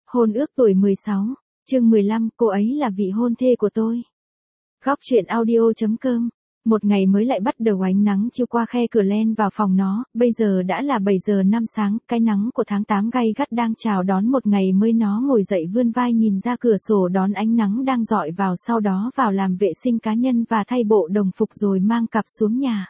Hôn ước tuổi 16, chương 15, cô ấy là vị hôn thê của tôi. Góc truyện audio.com. Một ngày mới lại bắt đầu ánh nắng chiếu qua khe cửa len vào phòng nó, bây giờ đã là 7 giờ 5 sáng, cái nắng của tháng 8 gay gắt đang chào đón một ngày mới. Nó ngồi dậy vươn vai nhìn ra cửa sổ đón ánh nắng đang rọi vào, sau đó vào làm vệ sinh cá nhân và thay bộ đồng phục rồi mang cặp xuống nhà.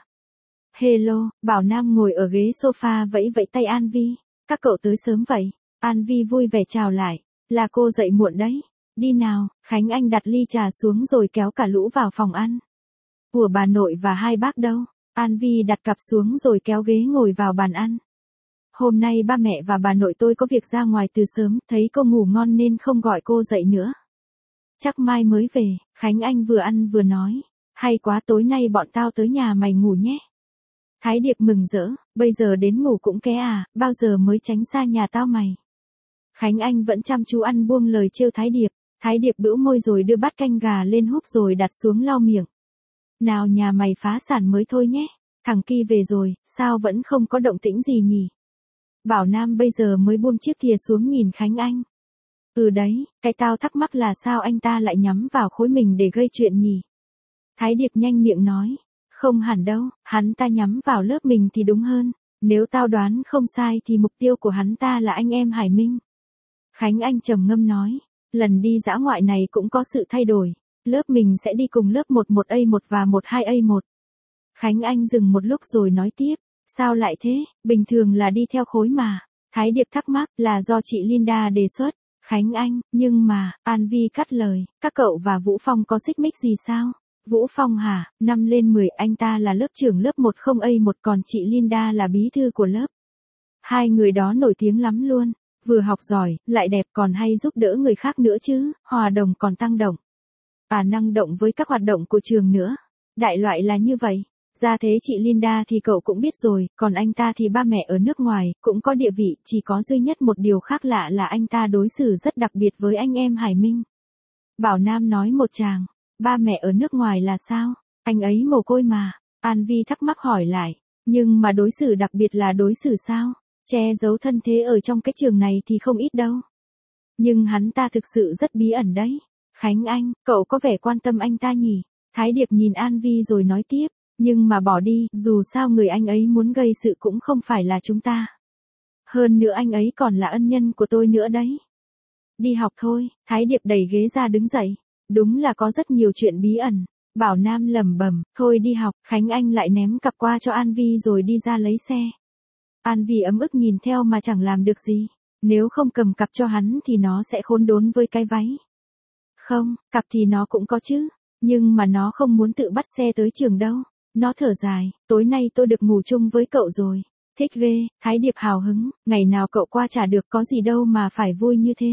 Hello, Bảo Nam ngồi ở ghế sofa vẫy vẫy tay An Vi. Các cậu tới sớm vậy? An Vi vui vẻ chào lại. Là cô dậy muộn đấy. Đi nào, Khánh Anh đặt ly trà xuống rồi kéo cả lũ vào phòng ăn. Của bà nội và hai bác đâu? An Vi đặt cặp xuống rồi kéo ghế ngồi vào bàn ăn. Hôm nay ba mẹ và bà nội tôi có việc ra ngoài từ sớm, thấy cô ngủ ngon nên không gọi cô dậy nữa. Chắc mai mới về, Khánh Anh vừa ăn vừa nói. Hay quá, tối nay bọn tao tới nhà mày ngủ nhé. Thái Điệp mừng rỡ, bây giờ đến ngủ cũng ké à, bao giờ mới tránh xa nhà tao mày. Khánh Anh vẫn chăm chú ăn buông lời trêu Thái Điệp. Thái Điệp bĩu môi rồi đưa bát canh gà lên húp rồi đặt xuống lau miệng. Nào, nhà mày phá sản mới thôi nhé. Thằng Ki về rồi, sao vẫn không có động tĩnh gì nhỉ? Bảo Nam bây giờ mới buông chiếc thìa xuống nhìn Khánh Anh. Ừ đấy, cái tao thắc mắc là sao anh ta lại nhắm vào khối mình để gây chuyện nhỉ? Thái Điệp nhanh miệng nói. Không hẳn đâu, hắn ta nhắm vào lớp mình thì đúng hơn. Nếu tao đoán không sai thì mục tiêu của hắn ta là anh em Hải Minh. Khánh Anh trầm ngâm nói. Lần đi dã ngoại này cũng có sự thay đổi. Lớp mình sẽ đi cùng lớp 11A1 và 12A1. Khánh Anh dừng một lúc rồi nói tiếp. Sao lại thế, bình thường là đi theo khối mà. Thái Điệp thắc mắc là do chị Linda đề xuất. Khánh Anh, nhưng mà, An Vi cắt lời, các cậu và Vũ Phong có xích mích gì sao? Vũ Phong hả? 5 lên 10, anh ta là lớp trưởng lớp 10A1 còn chị Linda là bí thư của lớp. Hai người đó nổi tiếng lắm luôn. Vừa học giỏi, lại đẹp còn hay giúp đỡ người khác nữa chứ, hòa đồng còn tăng động. Và năng động với các hoạt động của trường nữa. Đại loại là như vậy. Ra thế chị Linda thì cậu cũng biết rồi, còn anh ta thì ba mẹ ở nước ngoài, cũng có địa vị, chỉ có duy nhất một điều khác lạ là anh ta đối xử rất đặc biệt với anh em Hải Minh. Bảo Nam nói một tràng, ba mẹ ở nước ngoài là sao? Anh ấy mồ côi mà. An Vi thắc mắc hỏi lại, nhưng mà đối xử đặc biệt là đối xử sao? Che giấu thân thế ở trong cái trường này thì không ít đâu. Nhưng hắn ta thực sự rất bí ẩn đấy. Khánh Anh, cậu có vẻ quan tâm anh ta nhỉ? Thái Điệp nhìn An Vi rồi nói tiếp. Nhưng mà bỏ đi, dù sao người anh ấy muốn gây sự cũng không phải là chúng ta. Hơn nữa anh ấy còn là ân nhân của tôi nữa đấy. Đi học thôi, Thái Điệp đẩy ghế ra đứng dậy. Đúng là có rất nhiều chuyện bí ẩn. Bảo Nam lẩm bẩm, thôi đi học. Khánh Anh lại ném cặp qua cho An Vi rồi đi ra lấy xe. An Vi ấm ức nhìn theo mà chẳng làm được gì. Nếu không cầm cặp cho hắn thì nó sẽ khốn đốn với cái váy. Không, cặp thì nó cũng có chứ. Nhưng mà nó không muốn tự bắt xe tới trường đâu. Nó thở dài, tối nay tôi được ngủ chung với cậu rồi. Thích ghê, Thái Điệp hào hứng, ngày nào cậu qua chả được, có gì đâu mà phải vui như thế.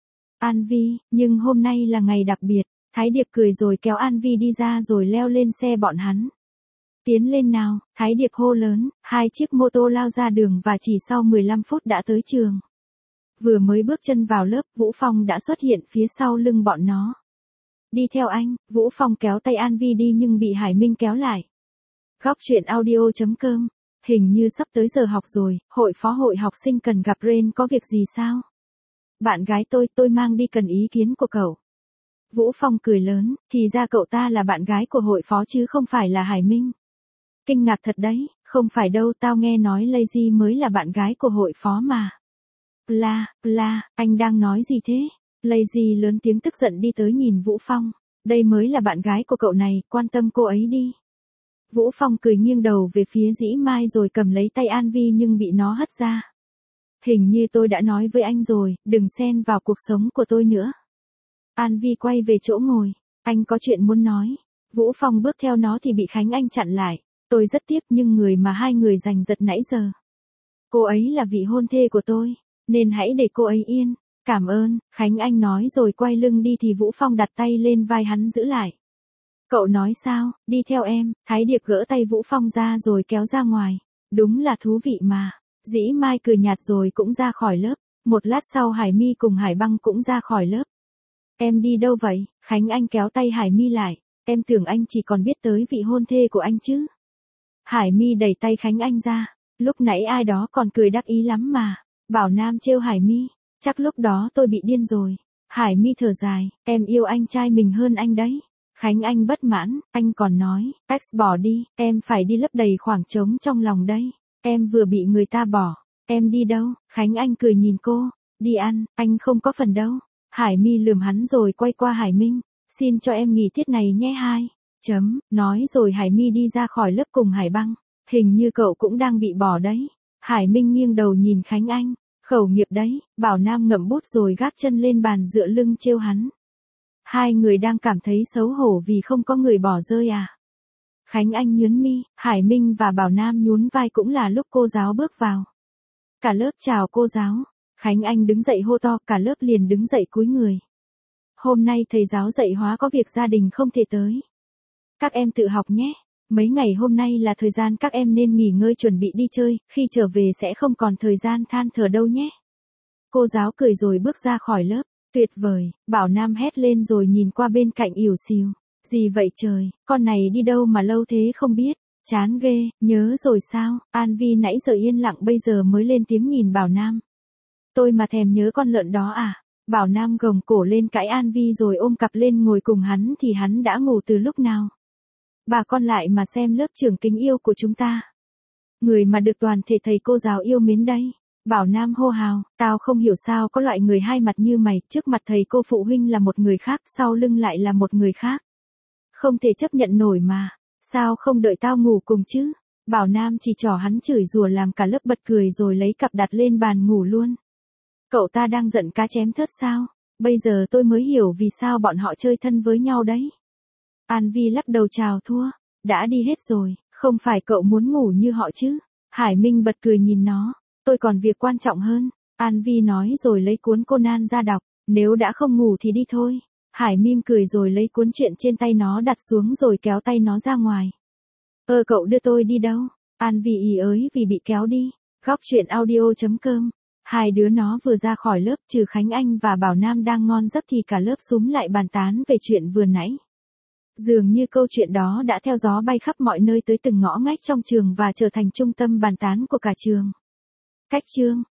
An Vi, nhưng hôm nay là ngày đặc biệt. Thái Điệp cười rồi kéo An Vi đi ra rồi leo lên xe bọn hắn. Tiến lên nào, Thái Điệp hô lớn, hai chiếc mô tô lao ra đường và chỉ sau 15 phút đã tới trường. Vừa mới bước chân vào lớp, Vũ Phong đã xuất hiện phía sau lưng bọn nó. Đi theo anh, Vũ Phong kéo tay An Vi đi nhưng bị Hải Minh kéo lại. Góc truyện audio.com. Hình như sắp tới giờ học rồi, hội phó hội học sinh cần gặp Ren, có việc gì sao? Bạn gái tôi mang đi cần ý kiến của cậu. Vũ Phong cười lớn, thì ra cậu ta là bạn gái của hội phó chứ không phải là Hải Minh. Kinh ngạc thật đấy, không phải đâu, tao nghe nói Lazy mới là bạn gái của hội phó mà. Anh đang nói gì thế? Lazy lớn tiếng tức giận đi tới nhìn Vũ Phong. Đây mới là bạn gái của cậu này, quan tâm cô ấy đi. Vũ Phong cười nghiêng đầu về phía Dĩ Mai rồi cầm lấy tay An Vi nhưng bị nó hất ra. Hình như tôi đã nói với anh rồi, đừng xen vào cuộc sống của tôi nữa. An Vi quay về chỗ ngồi. Anh có chuyện muốn nói. Vũ Phong bước theo nó thì bị Khánh Anh chặn lại. Tôi rất tiếc nhưng người mà hai người giành giật nãy giờ. Cô ấy là vị hôn thê của tôi, nên hãy để cô ấy yên. Cảm ơn, Khánh Anh nói rồi quay lưng đi thì Vũ Phong đặt tay lên vai hắn giữ lại. Cậu nói sao, đi theo em. Thái Điệp gỡ tay Vũ Phong ra rồi kéo ra ngoài. Đúng là thú vị mà. Dĩ Mai cười nhạt rồi cũng ra khỏi lớp. Một lát sau Hải My cùng Hải Băng cũng ra khỏi lớp. Em đi đâu vậy? Khánh Anh kéo tay Hải My lại. Em tưởng anh chỉ còn biết tới vị hôn thê của anh chứ. Hải My đẩy tay Khánh Anh ra. Lúc nãy ai đó còn cười đắc ý lắm mà. Bảo Nam trêu Hải My. Chắc lúc đó tôi bị điên rồi. Hải My thở dài, em yêu anh trai mình hơn anh đấy. Khánh Anh bất mãn, anh còn nói, X bỏ đi, em phải đi lấp đầy khoảng trống trong lòng đây. Em vừa bị người ta bỏ, em đi đâu? Khánh Anh cười nhìn cô, đi ăn, anh không có phần đâu. Hải My lườm hắn rồi quay qua Hải Minh, xin cho em nghỉ tiết này nhé hai. Nói rồi Hải My đi ra khỏi lớp cùng Hải Băng, hình như cậu cũng đang bị bỏ đấy. Hải Minh nghiêng đầu nhìn Khánh Anh, khẩu nghiệp đấy, Bảo Nam ngậm bút rồi gác chân lên bàn dựa lưng trêu hắn. Hai người đang cảm thấy xấu hổ vì không có người bỏ rơi à? Khánh Anh nhướng mi, Hải Minh và Bảo Nam nhún vai cũng là lúc cô giáo bước vào. Cả lớp chào cô giáo, Khánh Anh đứng dậy hô to, cả lớp liền đứng dậy cúi người. Hôm nay thầy giáo dạy hóa có việc gia đình không thể tới. Các em tự học nhé, mấy ngày hôm nay là thời gian các em nên nghỉ ngơi chuẩn bị đi chơi, khi trở về sẽ không còn thời gian than thở đâu nhé. Cô giáo cười rồi bước ra khỏi lớp. Tuyệt vời, Bảo Nam hét lên rồi nhìn qua bên cạnh ỉu xìu. Gì vậy trời, con này đi đâu mà lâu thế không biết, chán ghê, nhớ rồi sao? An Vi nãy giờ yên lặng bây giờ mới lên tiếng nhìn Bảo Nam. Tôi mà thèm nhớ con lợn đó à? Bảo Nam gồng cổ lên cãi An Vi rồi ôm cặp lên ngồi cùng hắn thì hắn đã ngủ từ lúc nào? Bà con lại mà xem lớp trưởng kính yêu của chúng ta. Người mà được toàn thể thầy cô giáo yêu mến đây. Bảo Nam hô hào, tao không hiểu sao có loại người hai mặt như mày, trước mặt thầy cô phụ huynh là một người khác, sau lưng lại là một người khác. Không thể chấp nhận nổi mà, sao không đợi tao ngủ cùng chứ? Bảo Nam chỉ trỏ hắn chửi rủa làm cả lớp bật cười rồi lấy cặp đặt lên bàn ngủ luôn. Cậu ta đang giận cá chém thớt sao? Bây giờ tôi mới hiểu vì sao bọn họ chơi thân với nhau đấy. An Vi lắc đầu chào thua, đã đi hết rồi, không phải cậu muốn ngủ như họ chứ? Hải Minh bật cười nhìn nó. Tôi còn việc quan trọng hơn, An Vi nói rồi lấy cuốn Conan ra đọc, nếu đã không ngủ thì đi thôi. Hải mỉm cười rồi lấy cuốn truyện trên tay nó đặt xuống rồi kéo tay nó ra ngoài. Cậu đưa tôi đi đâu? An Vi ý ới vì bị kéo đi. Góc truyện audio.com. Hai đứa nó vừa ra khỏi lớp trừ Khánh Anh và Bảo Nam đang ngon giấc thì cả lớp xúm lại bàn tán về chuyện vừa nãy. Dường như câu chuyện đó đã theo gió bay khắp mọi nơi tới từng ngõ ngách trong trường và trở thành trung tâm bàn tán của cả trường. Cách chương